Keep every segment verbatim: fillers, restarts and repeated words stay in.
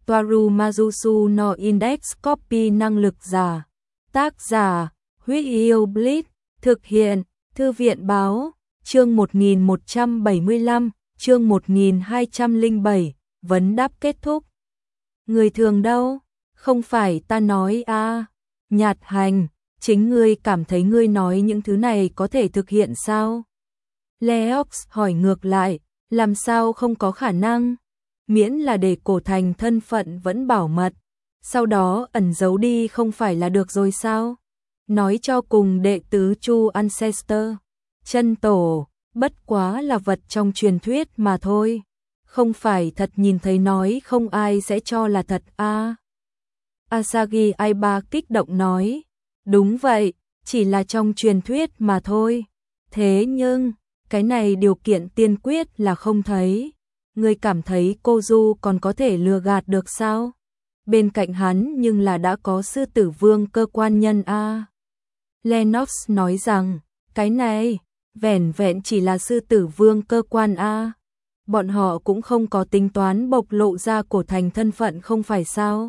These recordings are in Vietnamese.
Toaru Majusu no Index Copy năng lực giả. Tác giả, Huyết Yêu Blitz, thực hiện, Thư viện báo, chương một nghìn một trăm bảy mươi lăm, chương một nghìn hai trăm lẻ bảy, vấn đáp kết thúc. Người thường đâu? Không phải ta nói à, Nhạt Hành, chính ngươi cảm thấy ngươi nói những thứ này có thể thực hiện sao? Leox hỏi ngược lại, làm sao không có khả năng? Miễn là để cổ thành thân phận vẫn bảo mật, sau đó ẩn giấu đi không phải là được rồi sao? Nói cho cùng đệ tứ Chu Ancestor, chân tổ, bất quá là vật trong truyền thuyết mà thôi. Không phải thật nhìn thấy nói không ai sẽ cho là thật a. À. Asagi Aiba kích động nói, đúng vậy, chỉ là trong truyền thuyết mà thôi. Thế nhưng, cái này điều kiện tiên quyết là không thấy. Ngươi cảm thấy cô Du còn có thể lừa gạt được sao? Bên cạnh hắn nhưng là đã có sư tử vương cơ quan nhân a. À. Lennox nói rằng, cái này, vẻn vẹn chỉ là sư tử vương cơ quan a. À. Bọn họ cũng không có tính toán bộc lộ ra cổ thành thân phận không phải sao?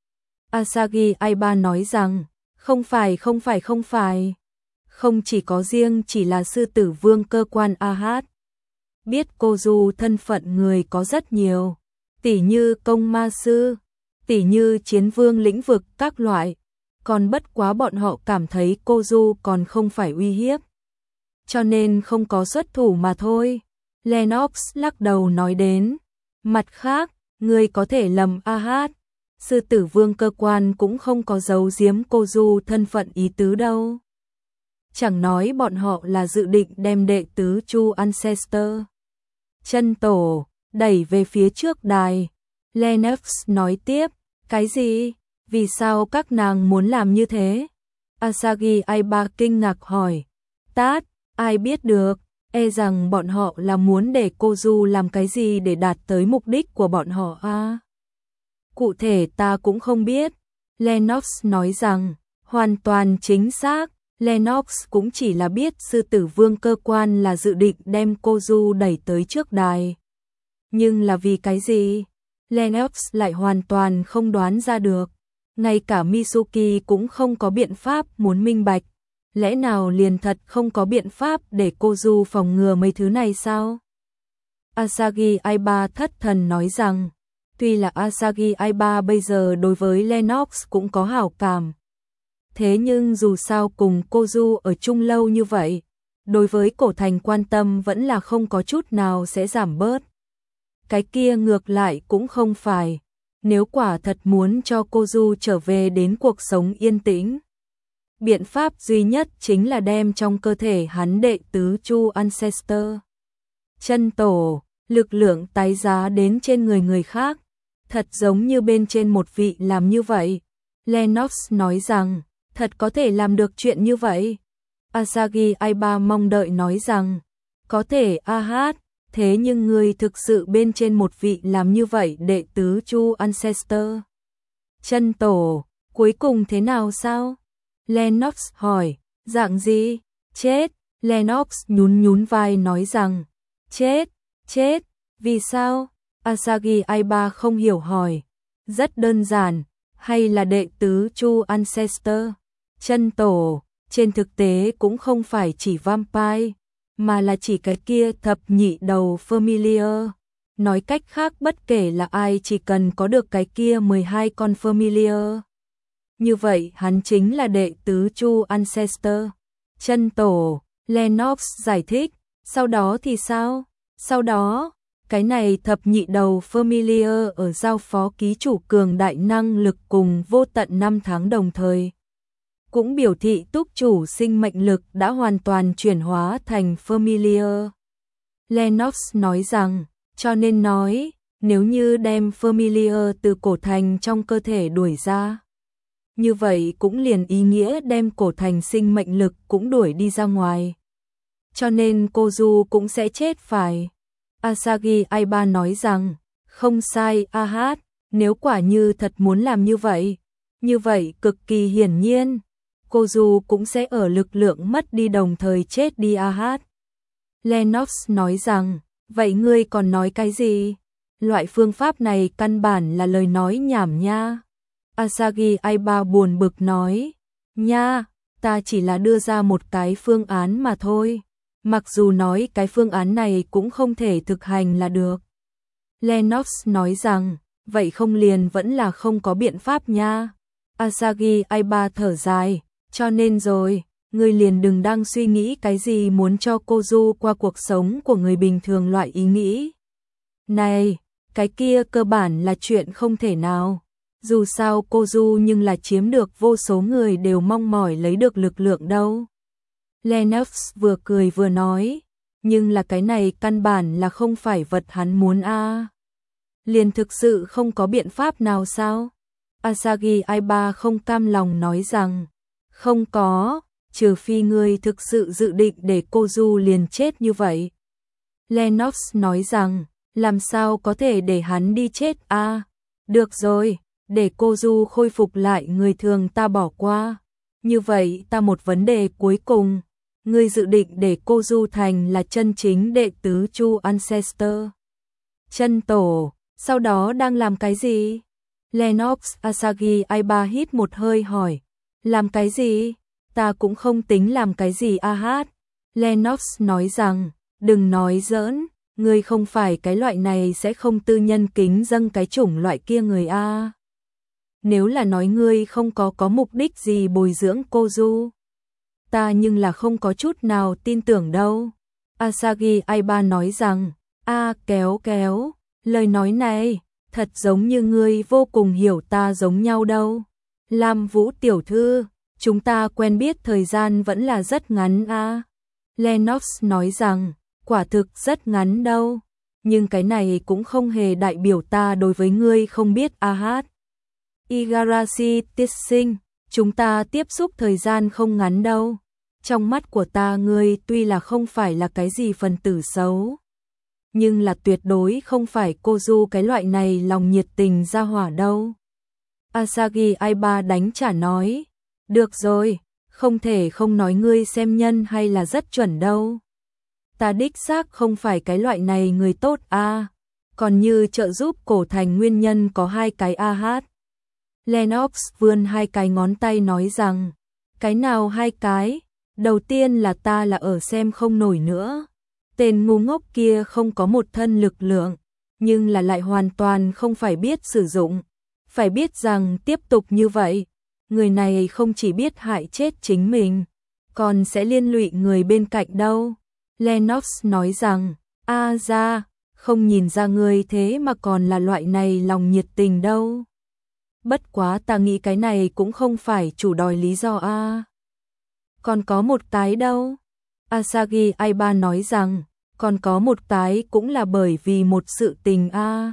Asagi Aiba nói rằng, không phải không phải không phải. Không chỉ có riêng chỉ là sư tử vương cơ quan a hát. Biết cô Du thân phận người có rất nhiều, tỉ như công ma sư, tỉ như chiến vương lĩnh vực các loại, còn bất quá bọn họ cảm thấy cô Du còn không phải uy hiếp. Cho nên không có xuất thủ mà thôi. Lennox lắc đầu nói đến, mặt khác, người có thể lầm a hát, sư tử vương cơ quan cũng không có giấu giếm cô Du thân phận ý tứ đâu. Chẳng nói bọn họ là dự định đem đệ tứ Chu Ancestor, chân tổ, đẩy về phía trước đài. Lennox nói tiếp, cái gì? Vì sao các nàng muốn làm như thế? Asagi Aiba kinh ngạc hỏi, tát, ai biết được, e rằng bọn họ là muốn để cô Du làm cái gì để đạt tới mục đích của bọn họ a. À? Cụ thể ta cũng không biết. Lennox nói rằng, hoàn toàn chính xác. Lennox cũng chỉ là biết sư tử vương cơ quan là dự định đem cô Du đẩy tới trước đài. Nhưng là vì cái gì? Lennox lại hoàn toàn không đoán ra được. Ngay cả Mitsuki cũng không có biện pháp muốn minh bạch. Lẽ nào liền thật không có biện pháp để cô Du phòng ngừa mấy thứ này sao? Asagi Aiba thất thần nói rằng, tuy là Asagi Aiba bây giờ đối với Lennox cũng có hảo cảm. Thế nhưng dù sao cùng cô Du ở chung lâu như vậy, đối với cổ thành quan tâm vẫn là không có chút nào sẽ giảm bớt. Cái kia ngược lại cũng không phải, nếu quả thật muốn cho cô Du trở về đến cuộc sống yên tĩnh. Biện pháp duy nhất chính là đem trong cơ thể hắn đệ tứ Chu Ancestor, chân tổ, lực lượng tái giá đến trên người người khác, thật giống như bên trên một vị làm như vậy. Lennox nói rằng, thật có thể làm được chuyện như vậy. Asagi Aiba mong đợi nói rằng, có thể a hát, thế nhưng người thực sự bên trên một vị làm như vậy đệ tứ Chu Ancestor, chân tổ, cuối cùng thế nào sao? Lennox hỏi, dạng gì? Chết. Lennox nhún nhún vai nói rằng, chết, chết, vì sao? Asagi Aiba không hiểu hỏi, rất đơn giản, hay là đệ tứ Chu Ancestor, chân tổ, trên thực tế cũng không phải chỉ vampire, mà là chỉ cái kia thập nhị đầu familiar. Nói cách khác bất kể là ai chỉ cần có được cái kia mười hai con familiar. Như vậy hắn chính là đệ tứ Chu Ancestor, chân tổ. Lennox giải thích, sau đó thì sao? Sau đó, cái này thập nhị đầu familiar ở giao phó ký chủ cường đại năng lực cùng vô tận năm tháng đồng thời. Cũng biểu thị túc chủ sinh mệnh lực đã hoàn toàn chuyển hóa thành familiar. Lennox nói rằng, cho nên nói, nếu như đem familiar từ cổ thành trong cơ thể đuổi ra, như vậy cũng liền ý nghĩa đem cổ thành sinh mệnh lực cũng đuổi đi ra ngoài. Cho nên cô Du cũng sẽ chết phải. Asagi Aiba nói rằng, không sai a hát, nếu quả như thật muốn làm như vậy, như vậy cực kỳ hiển nhiên, cô Du cũng sẽ ở lực lượng mất đi đồng thời chết đi a hát. Lennox nói rằng, vậy ngươi còn nói cái gì? Loại phương pháp này căn bản là lời nói nhảm nha. Asagi Aiba buồn bực nói, nha, ta chỉ là đưa ra một cái phương án mà thôi. Mặc dù nói cái phương án này cũng không thể thực hành là được. Lennox nói rằng, vậy không liền vẫn là không có biện pháp nha. Asagi Aiba thở dài, cho nên rồi, ngươi liền đừng đang suy nghĩ cái gì muốn cho Kozu qua cuộc sống của người bình thường loại ý nghĩ. Này, cái kia cơ bản là chuyện không thể nào. Dù sao Kozu nhưng là chiếm được vô số người đều mong mỏi lấy được lực lượng đâu. Lennox vừa cười vừa nói, nhưng là cái này căn bản là không phải vật hắn muốn a. À. Liền thực sự không có biện pháp nào sao? Asagi Aiba không cam lòng nói rằng, không có, trừ phi ngươi thực sự dự định để Kozu liền chết như vậy. Lennox nói rằng, làm sao có thể để hắn đi chết a? À? Được rồi, để Kozu khôi phục lại người thường ta bỏ qua. Như vậy ta một vấn đề cuối cùng, ngươi dự định để Kozu thành là chân chính đệ tứ Chu Ancestor. Chân tổ, sau đó đang làm cái gì? Lennox Asagi Aiba hít một hơi hỏi, làm cái gì? Ta cũng không tính làm cái gì a hát. Lennox nói rằng, đừng nói giỡn, ngươi không phải cái loại này sẽ không tư nhân kính dâng cái chủng loại kia người a. Nếu là nói ngươi không có có mục đích gì bồi dưỡng Kozu, ta nhưng là không có chút nào tin tưởng đâu. Asagi Aiba nói rằng, a kéo kéo, lời nói này, thật giống như ngươi vô cùng hiểu ta giống nhau đâu. Lam Vũ tiểu thư, chúng ta quen biết thời gian vẫn là rất ngắn a. À. Lennox nói rằng, quả thực rất ngắn đâu, nhưng cái này cũng không hề đại biểu ta đối với ngươi không biết a hát. Igarashi tiết sinh, chúng ta tiếp xúc thời gian không ngắn đâu. Trong mắt của ta ngươi tuy là không phải là cái gì phần tử xấu, nhưng là tuyệt đối không phải Kozu cái loại này lòng nhiệt tình ra hỏa đâu. Asagi Aiba đánh trả nói, được rồi, không thể không nói ngươi xem nhân hay là rất chuẩn đâu. Ta đích xác không phải cái loại này người tốt a. À. Còn như trợ giúp cổ thành nguyên nhân có hai cái a hát. Lennox vươn hai cái ngón tay nói rằng, cái nào hai cái? Đầu tiên là ta là ở xem không nổi nữa. Tên ngu ngốc kia không có một thân lực lượng, nhưng là lại hoàn toàn không phải biết sử dụng. Phải biết rằng tiếp tục như vậy, người này không chỉ biết hại chết chính mình, còn sẽ liên lụy người bên cạnh đâu. Lennox nói rằng, a ra, không nhìn ra người thế mà còn là loại này lòng nhiệt tình đâu. Bất quá ta nghĩ cái này cũng không phải chủ đòi lý do a. À. Còn có một cái đâu? Asagi Aiba nói rằng, còn có một cái cũng là bởi vì một sự tình a. À.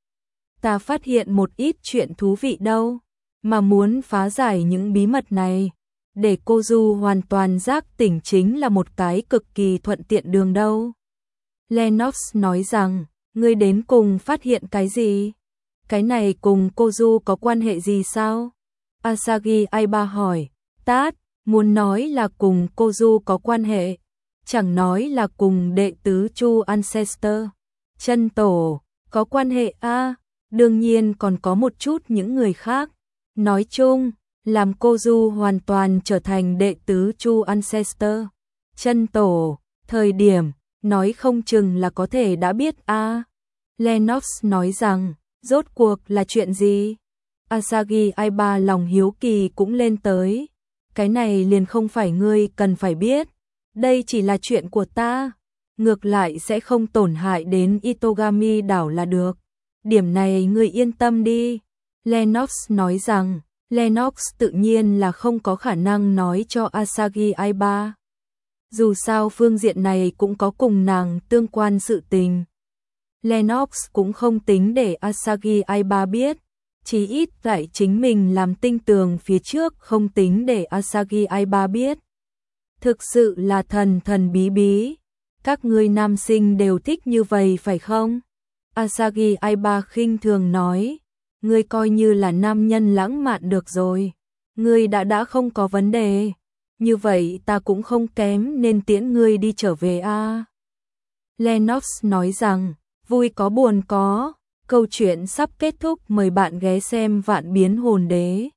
Ta phát hiện một ít chuyện thú vị đâu, mà muốn phá giải những bí mật này, để Kozu hoàn toàn giác tỉnh chính là một cái cực kỳ thuận tiện đường đâu. Lennox nói rằng, ngươi đến cùng phát hiện cái gì? Cái này cùng Kozu có quan hệ gì sao? Asagi Aiba hỏi, tát, muốn nói là cùng Kozu có quan hệ, chẳng nói là cùng đệ tứ Chu Ancestor, chân tổ, có quan hệ a. À, đương nhiên còn có một chút những người khác. Nói chung, làm Kozu hoàn toàn trở thành đệ tứ Chu Ancestor, chân tổ, thời điểm, nói không chừng là có thể đã biết a. À. Lennox nói rằng, rốt cuộc là chuyện gì? Asagi Aiba lòng hiếu kỳ cũng lên tới. Cái này liền không phải ngươi cần phải biết. Đây chỉ là chuyện của ta. Ngược lại sẽ không tổn hại đến Itogami đảo là được. Điểm này ngươi yên tâm đi. Lennox nói rằng, Lennox tự nhiên là không có khả năng nói cho Asagi Aiba. Dù sao phương diện này cũng có cùng nàng tương quan sự tình. Lennox cũng không tính để Asagi Aiba biết, chỉ ít tại chính mình làm tinh tường phía trước không tính để Asagi Aiba biết. Thực sự là thần thần bí bí, các ngươi nam sinh đều thích như vậy phải không? Asagi Aiba khinh thường nói, ngươi coi như là nam nhân lãng mạn được rồi, ngươi đã đã không có vấn đề, như vậy ta cũng không kém nên tiễn ngươi đi trở về a. À. Lennox nói rằng, vui có buồn có, Câu chuyện sắp kết thúc, mời bạn ghé xem Vạn Biến Hồn Đế.